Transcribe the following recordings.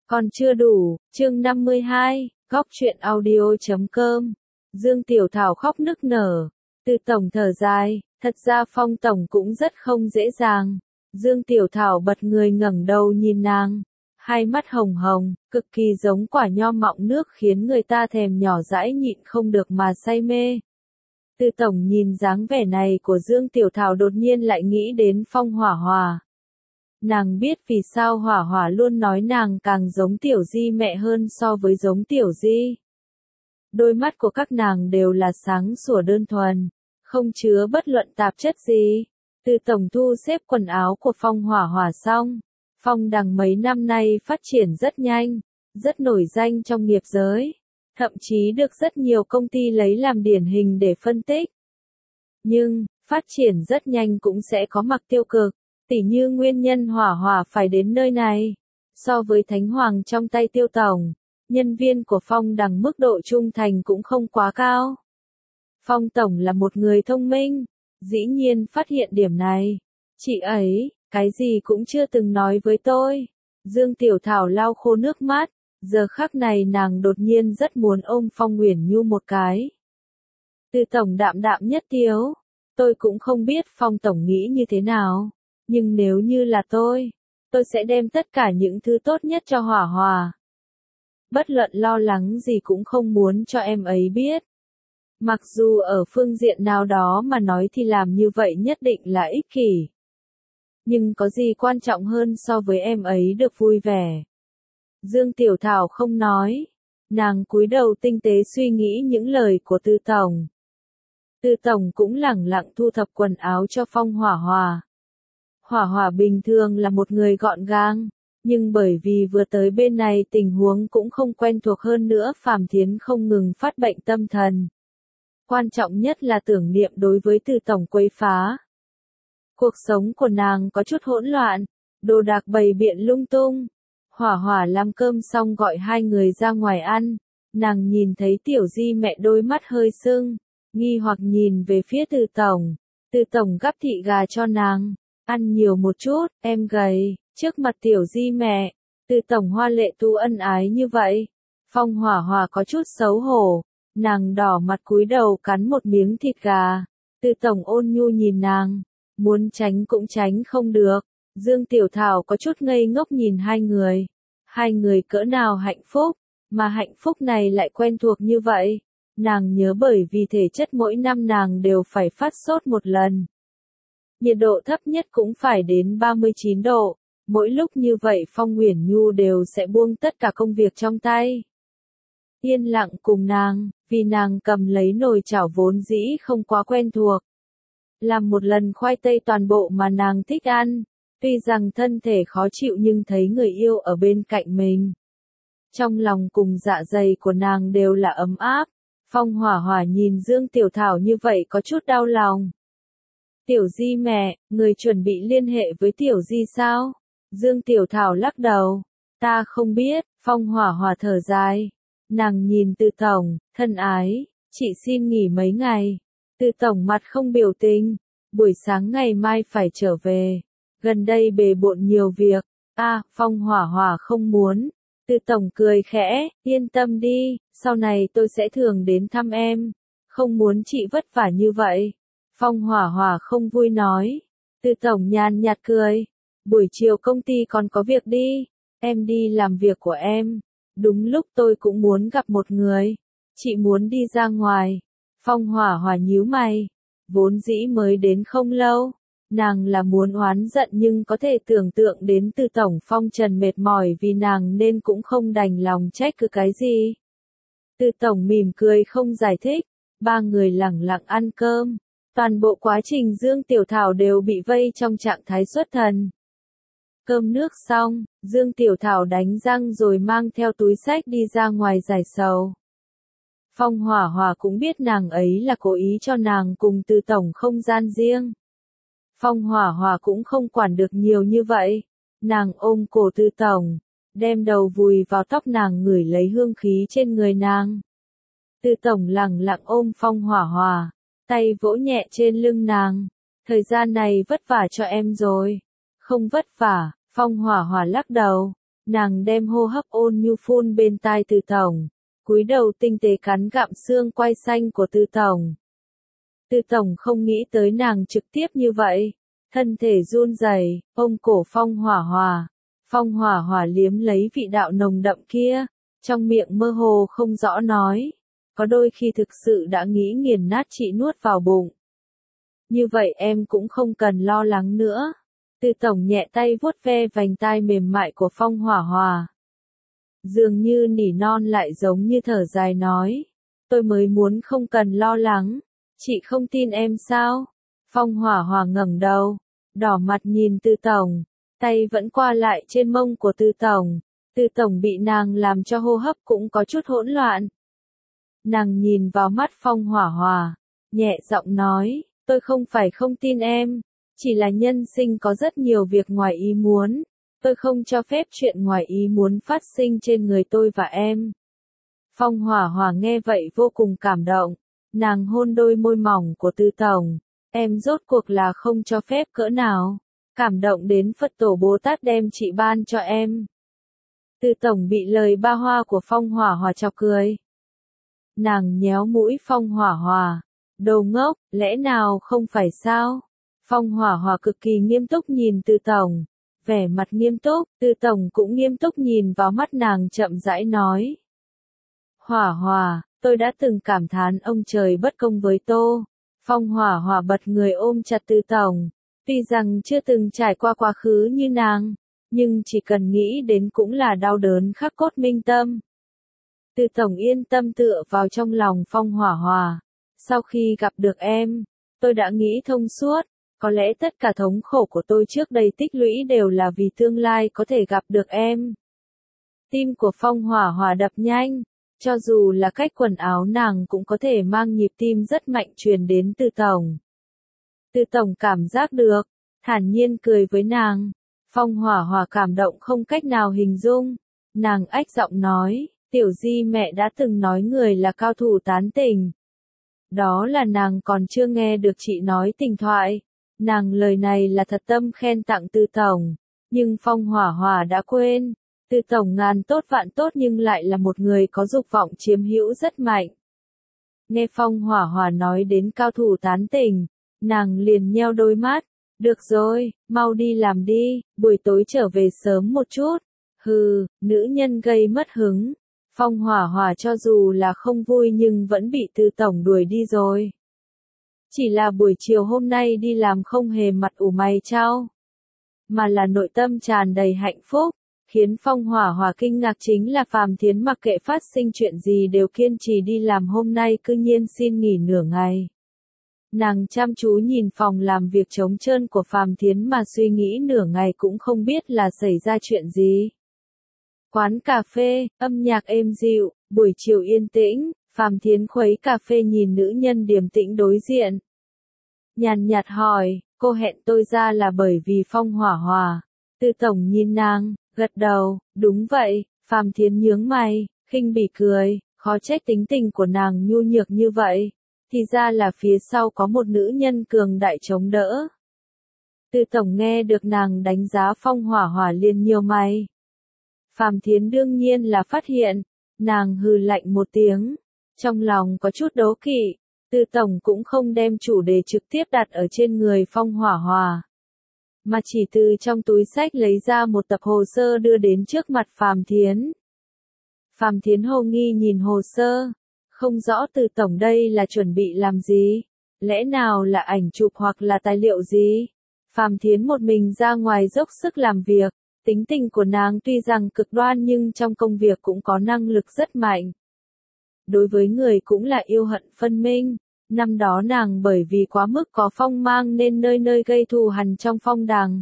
Còn chưa đủ, chương 52, góc truyện audio.com. Dương Tiểu Thảo khóc nức nở. Từ tổng thở dài, thật ra Phong tổng cũng rất không dễ dàng. Dương Tiểu Thảo bật người ngẩng đầu nhìn nàng. Hai mắt hồng hồng, cực kỳ giống quả nho mọng nước khiến người ta thèm nhỏ dãi nhịn không được mà say mê. Từ tổng nhìn dáng vẻ này của Dương Tiểu Thảo đột nhiên lại nghĩ đến Phong Hỏa Hỏa. Nàng biết vì sao Hỏa Hỏa luôn nói nàng càng giống Tiểu Di mẹ hơn so với giống Tiểu Di. Đôi mắt của các nàng đều là sáng sủa đơn thuần, không chứa bất luận tạp chất gì. Từ tổng thu xếp quần áo của Phong Hỏa Hỏa xong, Phong Đằng mấy năm nay phát triển rất nhanh, rất nổi danh trong nghiệp giới, thậm chí được rất nhiều công ty lấy làm điển hình để phân tích. Nhưng, phát triển rất nhanh cũng sẽ có mặt tiêu cực, tỉ như nguyên nhân Hỏa Hỏa phải đến nơi này. So với Thánh Hoàng trong tay Tiêu tổng, nhân viên của Phong Đằng mức độ trung thành cũng không quá cao. Phong tổng là một người thông minh, dĩ nhiên phát hiện điểm này. Chị ấy, cái gì cũng chưa từng nói với tôi. Dương Tiểu Thảo lau khô nước mắt, giờ khắc này nàng đột nhiên rất muốn ôm Phong Uyển Nhu một cái. Từ tổng đạm đạm nhất tiếu, tôi cũng không biết Phong tổng nghĩ như thế nào, nhưng nếu như là tôi sẽ đem tất cả những thứ tốt nhất cho Hỏa Hỏa. Bất luận lo lắng gì cũng không muốn cho em ấy biết. Mặc dù ở phương diện nào đó mà nói thì làm như vậy nhất định là ích kỷ. Nhưng có gì quan trọng hơn so với em ấy được vui vẻ. Dương Tiểu Thảo không nói. Nàng cúi đầu tinh tế suy nghĩ những lời của Từ tổng. Từ tổng cũng lẳng lặng thu thập quần áo cho Phong Hỏa Hỏa. Hỏa Hỏa bình thường là một người gọn gàng, nhưng bởi vì vừa tới bên này tình huống cũng không quen thuộc hơn nữa Phàm Thiến không ngừng phát bệnh tâm thần. Quan trọng nhất là tưởng niệm đối với Từ tổng quấy phá. Cuộc sống của nàng có chút hỗn loạn, đồ đạc bày biện lung tung. Hỏa Hỏa làm cơm xong gọi hai người ra ngoài ăn, nàng nhìn thấy Tiểu Di mẹ đôi mắt hơi sưng, nghi hoặc nhìn về phía Từ tổng. Từ tổng gắp thịt gà cho nàng, ăn nhiều một chút, em gầy. Trước mặt Tiểu Di mẹ, Từ tổng hoa lệ tu ân ái như vậy. Phong Hỏa Hỏa có chút xấu hổ, nàng đỏ mặt cúi đầu cắn một miếng thịt gà. Từ tổng ôn nhu nhìn nàng, muốn tránh cũng tránh không được. Dương Tiểu Thảo có chút ngây ngốc nhìn hai người. Hai người cỡ nào hạnh phúc, mà hạnh phúc này lại quen thuộc như vậy. Nàng nhớ bởi vì thể chất mỗi năm nàng đều phải phát sốt một lần. Nhiệt độ thấp nhất cũng phải đến 39 độ. Mỗi lúc như vậy Phong Uyển Nhu đều sẽ buông tất cả công việc trong tay. Yên lặng cùng nàng, vì nàng cầm lấy nồi chảo vốn dĩ không quá quen thuộc. Làm một lần khoai tây toàn bộ mà nàng thích ăn, tuy rằng thân thể khó chịu nhưng thấy người yêu ở bên cạnh mình. Trong lòng cùng dạ dày của nàng đều là ấm áp. Phong Hỏa Hỏa nhìn Dương Tiểu Thảo như vậy có chút đau lòng. Tiểu Di mẹ, người chuẩn bị liên hệ với Tiểu Di sao? Dương Tiểu Thảo lắc đầu. Ta không biết. Phong Hỏa Hỏa thở dài. Nàng nhìn Từ tổng, thân ái, chị xin nghỉ mấy ngày. Từ tổng mặt không biểu tình. Buổi sáng ngày mai phải trở về. Gần đây bề bộn nhiều việc. Phong Hỏa Hỏa không muốn. Từ tổng cười khẽ, yên tâm đi, sau này tôi sẽ thường đến thăm em. Không muốn chị vất vả như vậy. Phong Hỏa Hỏa không vui nói. Từ tổng nhàn nhạt cười. Buổi chiều công ty còn có việc đi. Em đi làm việc của em. Đúng lúc tôi cũng muốn gặp một người. Chị muốn đi ra ngoài. Phong Hỏa Hỏa nhíu mày. Vốn dĩ mới đến không lâu. Nàng là muốn oán giận nhưng có thể tưởng tượng đến Từ tổng Phong Trần mệt mỏi vì nàng nên cũng không đành lòng trách cứ cái gì. Từ tổng mỉm cười không giải thích. Ba người lẳng lặng ăn cơm. Toàn bộ quá trình Dương Tiểu Thảo đều bị vây trong trạng thái xuất thần. Cơm nước xong, Dương Tiểu Thảo đánh răng rồi mang theo túi xách đi ra ngoài giải sầu. Phong Hỏa Hỏa cũng biết nàng ấy là cố ý cho nàng cùng Từ tổng không gian riêng. Phong Hỏa Hỏa cũng không quản được nhiều như vậy. Nàng ôm cổ Từ tổng, đem đầu vùi vào tóc nàng ngửi lấy hương khí trên người nàng. Từ tổng lẳng lặng ôm Phong Hỏa Hỏa, tay vỗ nhẹ trên lưng nàng. Thời gian này vất vả cho em rồi. Không vất vả, Phong Hỏa Hỏa lắc đầu. Nàng đem hô hấp ôn nhu phun bên tai Từ Tổng, cúi đầu tinh tế cắn gặm xương quai xanh của Từ Tổng. Từ Tổng không nghĩ tới nàng trực tiếp như vậy, thân thể run rẩy, ôm cổ Phong Hỏa Hòa. Phong Hỏa Hòa liếm lấy vị đạo nồng đậm kia, trong miệng mơ hồ không rõ nói, có đôi khi thực sự đã nghĩ nghiền nát chị nuốt vào bụng. Như vậy em cũng không cần lo lắng nữa. Từ Tổng nhẹ tay vuốt ve vành tai mềm mại của Phong Hỏa Hòa. Dường như nỉ non lại giống như thở dài nói, tôi mới muốn không cần lo lắng, chị không tin em sao? Phong Hỏa Hòa ngẩng đầu, đỏ mặt nhìn Từ Tổng, tay vẫn qua lại trên mông của Từ Tổng. Từ Tổng bị nàng làm cho hô hấp cũng có chút hỗn loạn. Nàng nhìn vào mắt Phong Hỏa Hòa, nhẹ giọng nói, tôi không phải không tin em, chỉ là nhân sinh có rất nhiều việc ngoài ý muốn, tôi không cho phép chuyện ngoài ý muốn phát sinh trên người tôi và em. Phong Hỏa Hòa nghe vậy vô cùng cảm động, nàng hôn đôi môi mỏng của Từ Tổng, em rốt cuộc là không cho phép cỡ nào, cảm động đến Phật Tổ Bồ Tát đem chị ban cho em. Từ Tổng bị lời ba hoa của Phong Hỏa Hòa chọc cười. Nàng nhéo mũi Phong Hỏa Hòa, đồ ngốc, lẽ nào không phải sao? Phong Hỏa Hòa cực kỳ nghiêm túc nhìn Từ Tổng, vẻ mặt nghiêm túc, Từ Tổng cũng nghiêm túc nhìn vào mắt nàng chậm rãi nói. Hỏa Hòa, tôi đã từng cảm thán ông trời bất công với tôi. Phong Hỏa Hòa bật người ôm chặt Từ Tổng, tuy rằng chưa từng trải qua quá khứ như nàng, nhưng chỉ cần nghĩ đến cũng là đau đớn khắc cốt minh tâm. Từ Tổng yên tâm tựa vào trong lòng Phong Hỏa Hòa. Sau khi gặp được em, tôi đã nghĩ thông suốt, có lẽ tất cả thống khổ của tôi trước đây tích lũy đều là vì tương lai có thể gặp được em. Tim của Phong Hỏa Hòa đập nhanh, cho dù là cách quần áo nàng cũng có thể mang nhịp tim rất mạnh truyền đến Từ Tổng. Từ Tổng cảm giác được, thản nhiên cười với nàng. Phong Hỏa Hòa cảm động không cách nào hình dung, nàng ách giọng nói, Tiểu Di mẹ đã từng nói người là cao thủ tán tình. Đó là nàng còn chưa nghe được chị nói tình thoại, nàng lời này là thật tâm khen tặng Từ Tổng, nhưng Phong Hỏa Hòa đã quên, Từ Tổng ngàn tốt vạn tốt nhưng lại là một người có dục vọng chiếm hữu rất mạnh. Nghe Phong Hỏa Hòa nói đến cao thủ tán tình, nàng liền nheo đôi mắt, được rồi, mau đi làm đi, buổi tối trở về sớm một chút. Hừ, nữ nhân gây mất hứng. Phong Hỏa Hòa cho dù là không vui nhưng vẫn bị Từ Tổng đuổi đi rồi. Chỉ là buổi chiều hôm nay đi làm không hề mặt ủ mày chau, mà là nội tâm tràn đầy hạnh phúc. Khiến Phong Hỏa Hòa kinh ngạc chính là Phàm Thiến mặc kệ phát sinh chuyện gì đều kiên trì đi làm, hôm nay cư nhiên xin nghỉ nửa ngày. Nàng chăm chú nhìn phòng làm việc trống trơn của Phàm Thiến mà suy nghĩ nửa ngày cũng không biết là xảy ra chuyện gì. Quán cà phê, âm nhạc êm dịu, buổi chiều yên tĩnh, Phàm Thiến khuấy cà phê nhìn nữ nhân điềm tĩnh đối diện. Nhàn nhạt hỏi, cô hẹn tôi ra là bởi vì Phong Hỏa Hòa. Từ Tổng nhìn nàng, gật đầu, đúng vậy. Phàm Thiến nhướng mày, khinh bỉ cười, khó trách tính tình của nàng nhu nhược như vậy. Thì ra là phía sau có một nữ nhân cường đại chống đỡ. Từ Tổng nghe được nàng đánh giá Phong Hỏa Hòa liền nhíu mày. Phàm Thiến đương nhiên là phát hiện, nàng hừ lạnh một tiếng, trong lòng có chút đố kỵ. Từ Tổng cũng không đem chủ đề trực tiếp đặt ở trên người Phong Hỏa Hòa, mà chỉ từ trong túi xách lấy ra một tập hồ sơ đưa đến trước mặt Phàm Thiến. Phàm Thiến hồ nghi nhìn hồ sơ, không rõ Từ Tổng đây là chuẩn bị làm gì, lẽ nào là ảnh chụp hoặc là tài liệu gì. Phàm Thiến một mình ra ngoài dốc sức làm việc, tính tình của nàng tuy rằng cực đoan nhưng trong công việc cũng có năng lực rất mạnh. Đối với người cũng là yêu hận phân minh. Năm đó nàng bởi vì quá mức có phong mang nên nơi nơi gây thù hằn trong phong đằng.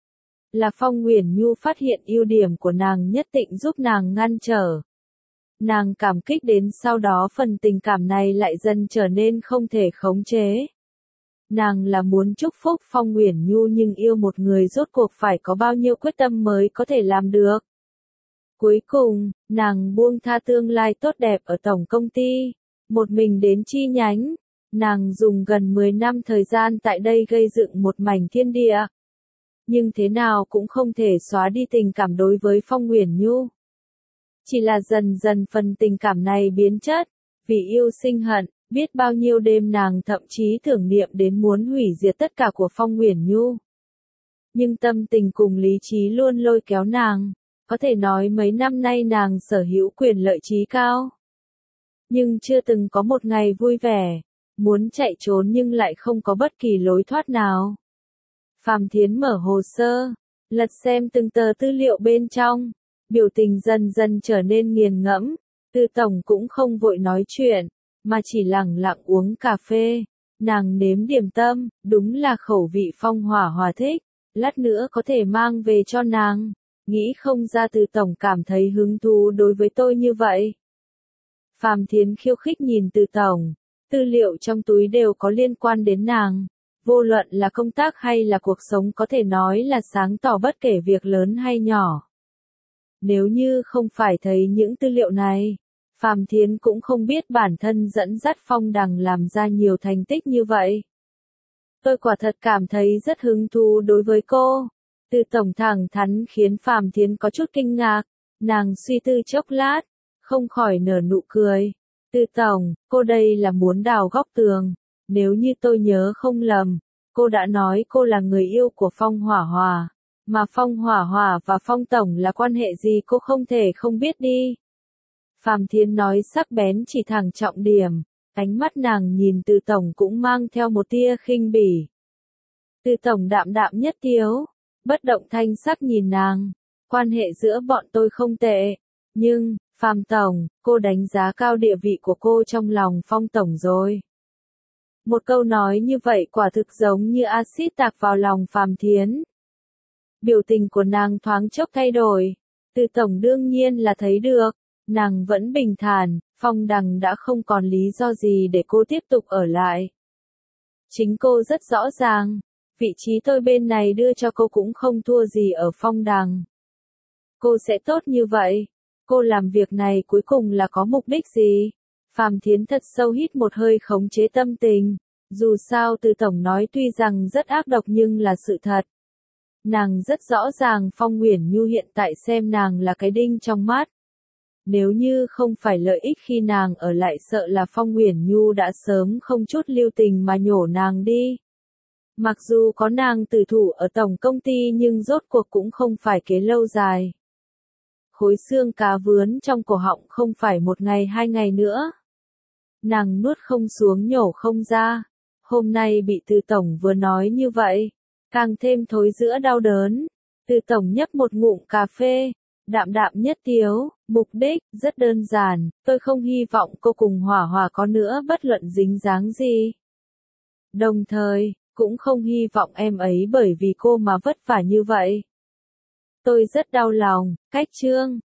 Là Phong Uyển Nhu phát hiện ưu điểm của nàng nhất định giúp nàng ngăn trở. Nàng cảm kích đến sau đó phần tình cảm này lại dần trở nên không thể khống chế. Nàng là muốn chúc phúc Phong Uyển Nhu nhưng yêu một người rốt cuộc phải có bao nhiêu quyết tâm mới có thể làm được. Cuối cùng, nàng buông tha tương lai tốt đẹp ở tổng công ty, một mình đến chi nhánh. Nàng dùng gần 10 năm thời gian tại đây gây dựng một mảnh thiên địa. nhưng thế nào cũng không thể xóa đi tình cảm đối với Phong Uyển Nhu. Chỉ là dần dần phần tình cảm này biến chất, vì yêu sinh hận, biết bao nhiêu đêm nàng thậm chí tưởng niệm đến muốn hủy diệt tất cả của Phong Uyển Nhu. Nhưng tâm tình cùng lý trí luôn lôi kéo nàng, có thể nói mấy năm nay nàng sở hữu quyền lợi trí cao. Nhưng chưa từng có một ngày vui vẻ, muốn chạy trốn nhưng lại không có bất kỳ lối thoát nào. Phàm Thiến mở hồ sơ, lật xem từng tờ tư liệu bên trong, biểu tình dần dần trở nên nghiền ngẫm, Từ tổng cũng không vội nói chuyện, mà chỉ lẳng lặng uống cà phê, nàng nếm điểm tâm, đúng là khẩu vị Phong Hỏa Hỏa thích, lát nữa có thể mang về cho nàng, nghĩ không ra Từ tổng cảm thấy hứng thú đối với tôi như vậy. Phàm Thiến khiêu khích nhìn Từ tổng, tư liệu trong túi đều có liên quan đến nàng. Vô luận là công tác hay là cuộc sống có thể nói là sáng tỏ bất kể việc lớn hay nhỏ. Nếu như không phải thấy những tư liệu này, Phàm Thiến cũng không biết bản thân dẫn dắt Phong Đằng làm ra nhiều thành tích như vậy. Tôi quả thật cảm thấy rất hứng thú đối với cô. Từ tổng thẳng thắn khiến Phàm Thiến có chút kinh ngạc, nàng suy tư chốc lát, không khỏi nở nụ cười. Từ tổng, cô đây là muốn đào góc tường. Nếu như tôi nhớ không lầm, cô đã nói cô là người yêu của Phong Hỏa Hỏa, mà Phong Hỏa Hỏa và Phong Tổng là quan hệ gì cô không thể không biết đi. Phàm Thiến nói sắc bén chỉ thẳng trọng điểm, ánh mắt nàng nhìn Từ tổng cũng mang theo một tia khinh bỉ. Từ tổng đạm đạm nhất tiếu, bất động thanh sắc nhìn nàng, quan hệ giữa bọn tôi không tệ, nhưng, Phàm Tổng, cô đánh giá cao địa vị của cô trong lòng Phong Tổng rồi. Một câu nói như vậy quả thực giống như axit tạc vào lòng Phàm Thiến. Biểu tình của nàng thoáng chốc thay đổi. Từ tổng đương nhiên là thấy được, nàng vẫn bình thản, Phong Đằng đã không còn lý do gì để cô tiếp tục ở lại. Chính cô rất rõ ràng, vị trí tôi bên này đưa cho cô cũng không thua gì ở Phong Đằng. Cô sẽ tốt như vậy, cô làm việc này cuối cùng là có mục đích gì? Phàm Thiến thật sâu hít một hơi khống chế tâm tình, dù sao Từ tổng nói tuy rằng rất ác độc nhưng là sự thật. Nàng rất rõ ràng Phong Uyển Nhu hiện tại xem nàng là cái đinh trong mắt. Nếu như không phải lợi ích khi nàng ở lại sợ là Phong Uyển Nhu đã sớm không chút lưu tình mà nhổ nàng đi. Mặc dù có nàng tử thủ ở tổng công ty nhưng rốt cuộc cũng không phải kế lâu dài. Khối xương cá vướn trong cổ họng không phải một ngày 2 ngày nữa. Nàng nuốt không xuống nhổ không ra. Hôm nay bị Từ tổng vừa nói như vậy, càng thêm thối giữa đau đớn. Từ tổng nhấp một ngụm cà phê, đạm đạm nhất tiếu, mục đích rất đơn giản, tôi không hy vọng cô cùng Hỏa Hỏa có nữa bất luận dính dáng gì. Đồng thời, cũng không hy vọng em ấy bởi vì cô mà vất vả như vậy. Tôi rất đau lòng, cách chương